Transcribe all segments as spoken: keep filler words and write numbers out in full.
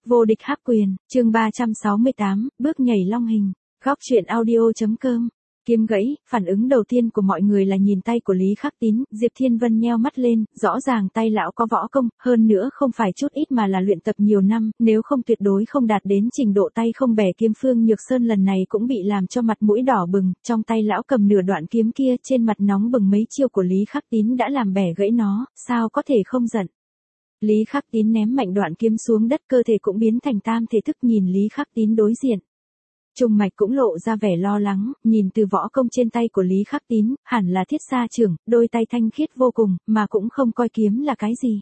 Vô địch hắc quyền, chương ba trăm sáu mươi tám, bước nhảy long hình. Góc truyện audio.com. Kiếm gãy, phản ứng đầu tiên của mọi người là nhìn tay của Lý Khắc Tín, Diệp Thiên Vân nheo mắt lên, rõ ràng tay lão có võ công, hơn nữa không phải chút ít mà là luyện tập nhiều năm, nếu không tuyệt đối không đạt đến trình độ tay không bẻ kiếm. Phương Nhược Sơn lần này cũng bị làm cho mặt mũi đỏ bừng, trong tay lão cầm nửa đoạn kiếm kia, trên mặt nóng bừng mấy chiêu của Lý Khắc Tín đã làm bẻ gãy nó, sao có thể không giận. Lý Khắc Tín ném mạnh đoạn kiếm xuống đất, cơ thể cũng biến thành tam thể thức nhìn Lý Khắc Tín đối diện. Trung Mạch cũng lộ ra vẻ lo lắng, nhìn từ võ công trên tay của Lý Khắc Tín, hẳn là thiết sa trưởng, đôi tay thanh khiết vô cùng, mà cũng không coi kiếm là cái gì.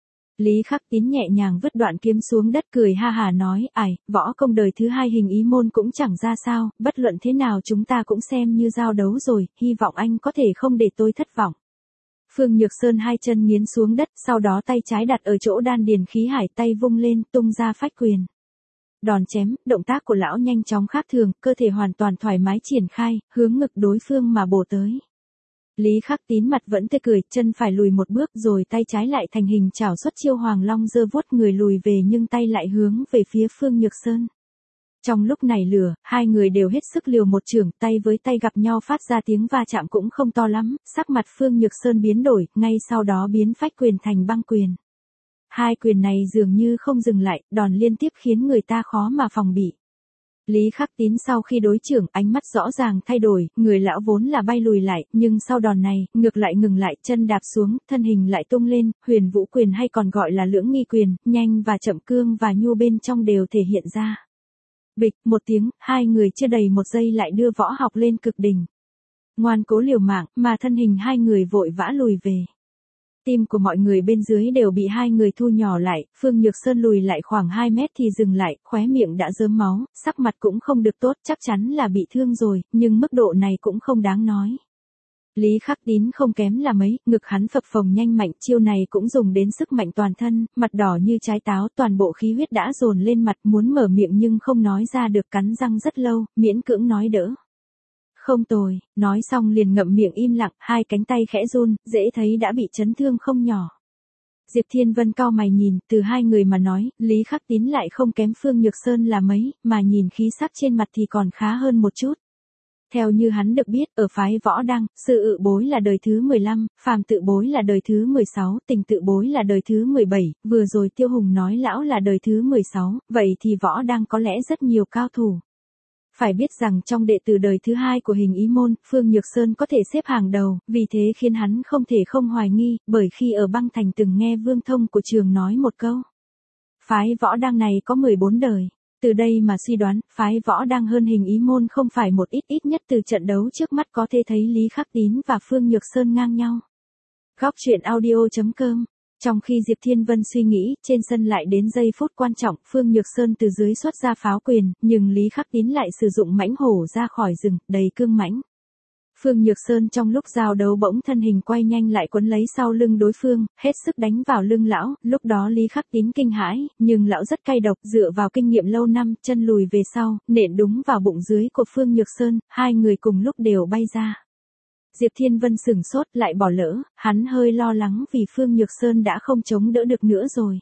Lý Khắc Tín nhẹ nhàng vứt đoạn kiếm xuống đất, cười ha hà nói, ải, võ công đời thứ hai hình ý môn cũng chẳng ra sao, bất luận thế nào chúng ta cũng xem như giao đấu rồi, hy vọng anh có thể không để tôi thất vọng. Phương Nhược Sơn hai chân nghiến xuống đất, sau đó tay trái đặt ở chỗ đan điền khí hải, tay vung lên, tung ra phách quyền. Đòn chém, động tác của lão nhanh chóng khác thường, cơ thể hoàn toàn thoải mái triển khai, hướng ngực đối phương mà bổ tới. Lý Khắc Tín mặt vẫn tươi cười, chân phải lùi một bước rồi tay trái lại thành hình chảo xuất chiêu Hoàng Long giơ vuốt người lùi về nhưng tay lại hướng về phía Phương Nhược Sơn. Trong lúc này lửa, hai người đều hết sức liều một chưởng, tay với tay gặp nhau phát ra tiếng va chạm cũng không to lắm, sắc mặt Phương Nhược Sơn biến đổi, ngay sau đó biến phách quyền thành băng quyền. Hai quyền này dường như không dừng lại, đòn liên tiếp khiến người ta khó mà phòng bị. Lý Khắc Tín sau khi đối chưởng, ánh mắt rõ ràng thay đổi, người lão vốn là bay lùi lại, nhưng sau đòn này, ngược lại ngừng lại, chân đạp xuống, thân hình lại tung lên, huyền vũ quyền hay còn gọi là lưỡng nghi quyền, nhanh và chậm, cương và nhu bên trong đều thể hiện ra. Bịch, một tiếng, hai người chưa đầy một giây lại đưa võ học lên cực đỉnh. Ngoan cố liều mạng, mà thân hình hai người vội vã lùi về. Tim của mọi người bên dưới đều bị hai người thu nhỏ lại, Phương Nhược Sơn lùi lại khoảng hai mét thì dừng lại, khóe miệng đã rớm máu, sắc mặt cũng không được tốt, chắc chắn là bị thương rồi, nhưng mức độ này cũng không đáng nói. Lý Khắc Tín không kém là mấy, ngực hắn phập phồng nhanh mạnh, chiêu này cũng dùng đến sức mạnh toàn thân, mặt đỏ như trái táo, toàn bộ khí huyết đã dồn lên mặt, muốn mở miệng nhưng không nói ra được, cắn răng rất lâu, miễn cưỡng nói đỡ. Không tồi, nói xong liền ngậm miệng im lặng, hai cánh tay khẽ run, dễ thấy đã bị chấn thương không nhỏ. Diệp Thiên Vân cau mày nhìn, từ hai người mà nói, Lý Khắc Tín lại không kém Phương Nhược Sơn là mấy, mà nhìn khí sắc trên mặt thì còn khá hơn một chút. Theo như hắn được biết, ở phái Võ Đăng, Sư Ự Bối là đời thứ mười lăm, Phàm Tự Bối là đời thứ mười sáu, Tình Tự Bối là đời thứ mười bảy, vừa rồi Tiêu Hùng nói lão là đời thứ mười sáu, vậy thì Võ Đăng có lẽ rất nhiều cao thủ. Phải biết rằng trong đệ tử đời thứ hai của hình ý môn, Phương Nhược Sơn có thể xếp hàng đầu, vì thế khiến hắn không thể không hoài nghi, bởi khi ở băng thành từng nghe Vương Thông của trường nói một câu. Phái Võ Đăng này có mười bốn đời. Từ đây mà suy đoán, phái Võ Đăng hơn hình ý môn không phải một ít, ít nhất từ trận đấu trước mắt có thể thấy Lý Khắc Tín và Phương Nhược Sơn ngang nhau. Góc truyện audio.com. Trong khi Diệp Thiên Vân suy nghĩ, trên sân lại đến giây phút quan trọng, Phương Nhược Sơn từ dưới xuất ra pháo quyền, nhưng Lý Khắc Tín lại sử dụng mãnh hổ ra khỏi rừng, đầy cương mãnh. Phương Nhược Sơn trong lúc giao đấu bỗng thân hình quay nhanh lại quấn lấy sau lưng đối phương, hết sức đánh vào lưng lão, lúc đó Lý Khắc Tín kinh hãi, nhưng lão rất cay độc, dựa vào kinh nghiệm lâu năm, chân lùi về sau, nện đúng vào bụng dưới của Phương Nhược Sơn, hai người cùng lúc đều bay ra. Diệp Thiên Vân sửng sốt lại bỏ lỡ, hắn hơi lo lắng vì Phương Nhược Sơn đã không chống đỡ được nữa rồi.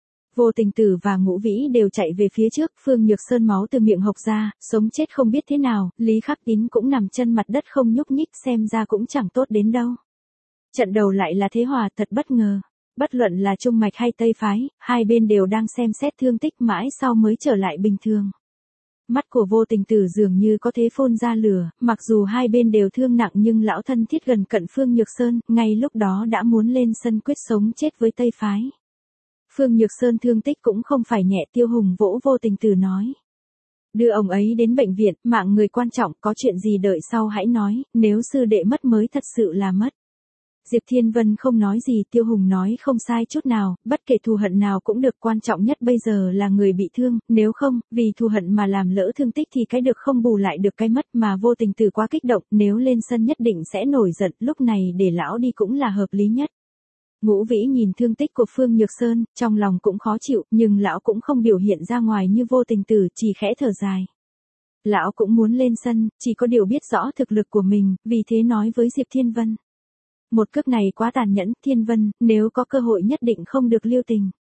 Vô Tình Tử và Ngũ Vĩ đều chạy về phía trước, Phương Nhược Sơn máu từ miệng hộc ra, sống chết không biết thế nào, Lý Khắc Tín cũng nằm chân mặt đất không nhúc nhích, xem ra cũng chẳng tốt đến đâu. Trận đầu lại là thế hòa, thật bất ngờ. Bất luận là Trung Mạch hay Tây Phái, hai bên đều đang xem xét thương tích mãi sau mới trở lại bình thường. Mắt của Vô Tình Tử dường như có thế phun ra lửa, mặc dù hai bên đều thương nặng nhưng lão thân thiết gần cận Phương Nhược Sơn, ngay lúc đó đã muốn lên sân quyết sống chết với Tây Phái. Phương Nhược Sơn thương tích cũng không phải nhẹ, Tiêu Hùng vỗ Vô Tình Tử nói. Đưa ông ấy đến bệnh viện, mạng người quan trọng, có chuyện gì đợi sau hãy nói, nếu sư đệ mất mới thật sự là mất. Diệp Thiên Vân không nói gì, Tiêu Hùng nói không sai chút nào, bất kể thù hận nào cũng được, quan trọng nhất bây giờ là người bị thương, nếu không, vì thù hận mà làm lỡ thương tích thì cái được không bù lại được cái mất, mà Vô Tình Tử quá kích động, nếu lên sân nhất định sẽ nổi giận, lúc này để lão đi cũng là hợp lý nhất. Ngũ Vĩ nhìn thương tích của Phương Nhược Sơn, trong lòng cũng khó chịu, nhưng lão cũng không biểu hiện ra ngoài như Vô Tình Tử, chỉ khẽ thở dài. Lão cũng muốn lên sân, chỉ có điều biết rõ thực lực của mình, vì thế nói với Diệp Thiên Vân. Một cước này quá tàn nhẫn, Thiên Vân, nếu có cơ hội nhất định không được lưu tình.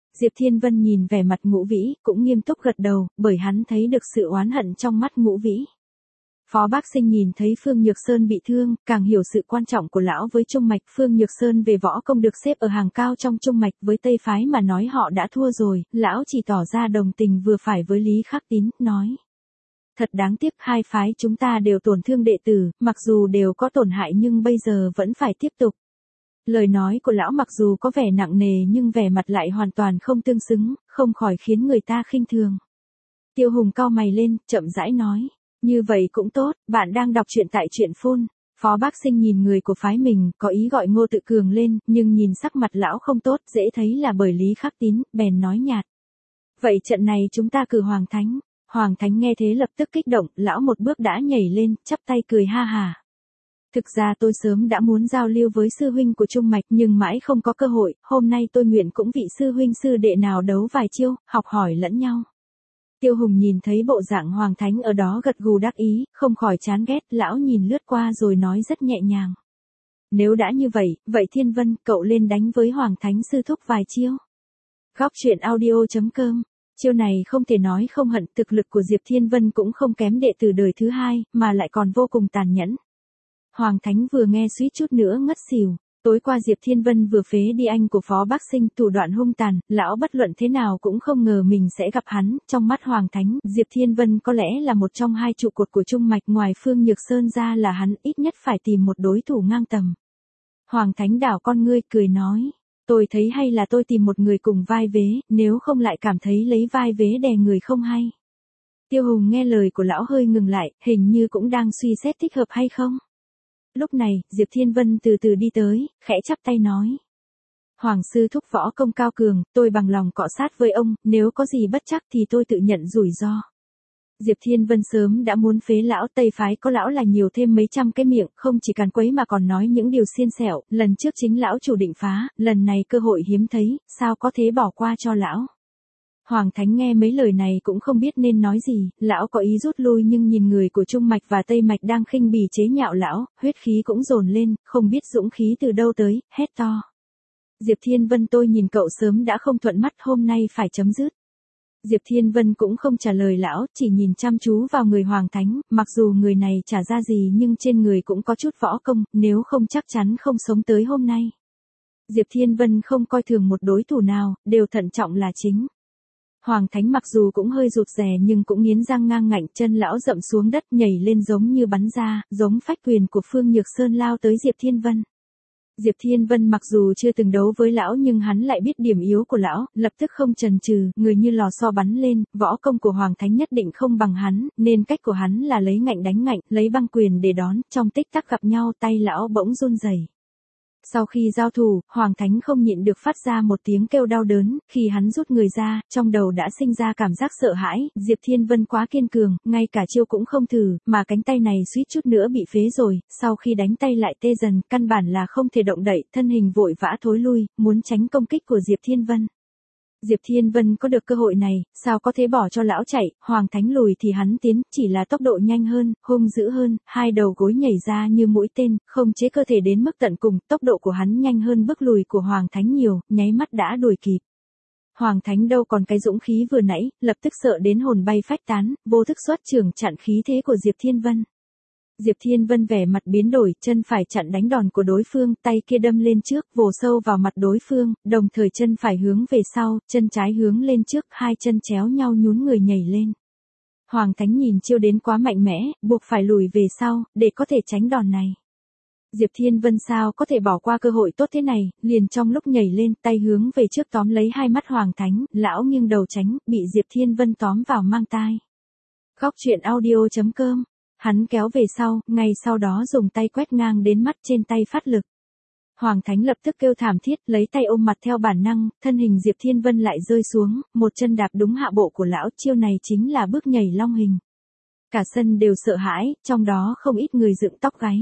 Diệp Thiên Vân nhìn vẻ mặt Ngũ Vĩ, cũng nghiêm túc gật đầu, bởi hắn thấy được sự oán hận trong mắt Ngũ Vĩ. Phó Bác Sinh nhìn thấy Phương Nhược Sơn bị thương, càng hiểu sự quan trọng của lão với Trung Mạch. Phương Nhược Sơn về võ công được xếp ở hàng cao trong Trung Mạch, với Tây Phái mà nói họ đã thua rồi, lão chỉ tỏ ra đồng tình vừa phải với Lý Khắc Tín, nói. Thật đáng tiếc, hai phái chúng ta đều tổn thương đệ tử, mặc dù đều có tổn hại nhưng bây giờ vẫn phải tiếp tục. Lời nói của lão mặc dù có vẻ nặng nề nhưng vẻ mặt lại hoàn toàn không tương xứng, không khỏi khiến người ta khinh thường. Tiêu Hùng cau mày lên, chậm rãi nói. Như vậy cũng tốt, bạn đang đọc truyện tại truyện phun. Phó Bác Sinh nhìn người của phái mình, có ý gọi Ngô Tự Cường lên, nhưng nhìn sắc mặt lão không tốt, dễ thấy là bởi Lý Khắc Tín, bèn nói nhạt. Vậy trận này chúng ta cử Hoàng Thánh. Hoàng Thánh nghe thế lập tức kích động, lão một bước đã nhảy lên, chắp tay cười ha hà. Thực ra tôi sớm đã muốn giao lưu với sư huynh của Trung Mạch nhưng mãi không có cơ hội, hôm nay tôi nguyện cũng vị sư huynh sư đệ nào đấu vài chiêu, học hỏi lẫn nhau. Tiêu Hùng nhìn thấy bộ dạng Hoàng Thánh ở đó gật gù đắc ý, không khỏi chán ghét, lão nhìn lướt qua rồi nói rất nhẹ nhàng. Nếu đã như vậy, vậy Thiên Vân, cậu lên đánh với Hoàng Thánh sư thúc vài chiêu. Góc truyện audio chấm com. Chiêu này không thể nói không hận, thực lực của Diệp Thiên Vân cũng không kém đệ tử đời thứ hai, mà lại còn vô cùng tàn nhẫn. Hoàng Thánh vừa nghe suýt chút nữa ngất xỉu. Tối qua Diệp Thiên Vân vừa phế đi anh của Phó Bác Sinh, thủ đoạn hung tàn, lão bất luận thế nào cũng không ngờ mình sẽ gặp hắn. Trong mắt Hoàng Thánh, Diệp Thiên Vân có lẽ là một trong hai trụ cột của Trung Mạch, ngoài Phương Nhược Sơn ra là hắn ít nhất phải tìm một đối thủ ngang tầm. Hoàng Thánh đảo con ngươi cười nói, tôi thấy hay là tôi tìm một người cùng vai vế, nếu không lại cảm thấy lấy vai vế đè người không hay. Tiêu Hùng nghe lời của lão hơi ngừng lại, hình như cũng đang suy xét thích hợp hay không. Lúc này, Diệp Thiên Vân từ từ đi tới, khẽ chắp tay nói. Hoàng sư thúc võ công cao cường, tôi bằng lòng cọ sát với ông, nếu có gì bất chắc thì tôi tự nhận rủi ro. Diệp Thiên Vân sớm đã muốn phế lão, Tây Phái có lão là nhiều thêm mấy trăm cái miệng, không chỉ càn quấy mà còn nói những điều xiên xẻo, lần trước chính lão chủ định phá, lần này cơ hội hiếm thấy, sao có thể bỏ qua cho lão. Hoàng Thánh nghe mấy lời này cũng không biết nên nói gì, lão có ý rút lui nhưng nhìn người của Trung Mạch và Tây Mạch đang khinh bỉ chế nhạo lão, huyết khí cũng dồn lên, không biết dũng khí từ đâu tới, hét to. Diệp Thiên Vân, tôi nhìn cậu sớm đã không thuận mắt, hôm nay phải chấm dứt. Diệp Thiên Vân cũng không trả lời lão, chỉ nhìn chăm chú vào người Hoàng Thánh, mặc dù người này chả ra gì nhưng trên người cũng có chút võ công, nếu không chắc chắn không sống tới hôm nay. Diệp Thiên Vân không coi thường một đối thủ nào, đều thận trọng là chính. Hoàng Thánh mặc dù cũng hơi rụt rè nhưng cũng nghiến răng ngang ngạnh, chân lão dậm xuống đất nhảy lên giống như bắn ra, giống phách quyền của Phương Nhược Sơn lao tới Diệp Thiên Vân. Diệp Thiên Vân mặc dù chưa từng đấu với lão nhưng hắn lại biết điểm yếu của lão, lập tức không chần chừ, người như lò xo bắn lên, võ công của Hoàng Thánh nhất định không bằng hắn, nên cách của hắn là lấy ngạnh đánh ngạnh, lấy băng quyền để đón, trong tích tắc gặp nhau tay lão bỗng run rẩy. Sau khi giao thủ, Hoàng Thánh không nhịn được phát ra một tiếng kêu đau đớn, khi hắn rút người ra, trong đầu đã sinh ra cảm giác sợ hãi, Diệp Thiên Vân quá kiên cường, ngay cả chiêu cũng không thử, mà cánh tay này suýt chút nữa bị phế rồi, sau khi đánh tay lại tê dần, căn bản là không thể động đậy, thân hình vội vã thối lui, muốn tránh công kích của Diệp Thiên Vân. Diệp Thiên Vân có được cơ hội này, sao có thể bỏ cho lão chạy, Hoàng Thánh lùi thì hắn tiến, chỉ là tốc độ nhanh hơn, hung dữ hơn, hai đầu gối nhảy ra như mũi tên, không chế cơ thể đến mức tận cùng, tốc độ của hắn nhanh hơn bước lùi của Hoàng Thánh nhiều, nháy mắt đã đuổi kịp. Hoàng Thánh đâu còn cái dũng khí vừa nãy, lập tức sợ đến hồn bay phách tán, vô thức xuất trường chặn khí thế của Diệp Thiên Vân. Diệp Thiên Vân vẻ mặt biến đổi, chân phải chặn đánh đòn của đối phương, tay kia đâm lên trước, vồ sâu vào mặt đối phương, đồng thời chân phải hướng về sau, chân trái hướng lên trước, hai chân chéo nhau nhún người nhảy lên. Hoàng Thánh nhìn chiêu đến quá mạnh mẽ, buộc phải lùi về sau, để có thể tránh đòn này. Diệp Thiên Vân sao có thể bỏ qua cơ hội tốt thế này, liền trong lúc nhảy lên, tay hướng về trước tóm lấy hai mắt Hoàng Thánh, lão nghiêng đầu tránh, bị Diệp Thiên Vân tóm vào mang tai. Góc truyện audio chấm com. Hắn kéo về sau, ngay sau đó dùng tay quét ngang đến mắt trên tay phát lực. Hoàng Thánh lập tức kêu thảm thiết, lấy tay ôm mặt theo bản năng, thân hình Diệp Thiên Vân lại rơi xuống, một chân đạp đúng hạ bộ của lão, chiêu này chính là bước nhảy long hình. Cả sân đều sợ hãi, trong đó không ít người dựng tóc gáy.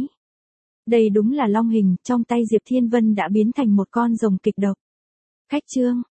Đây đúng là long hình, trong tay Diệp Thiên Vân đã biến thành một con rồng kịch độc. Khách trương,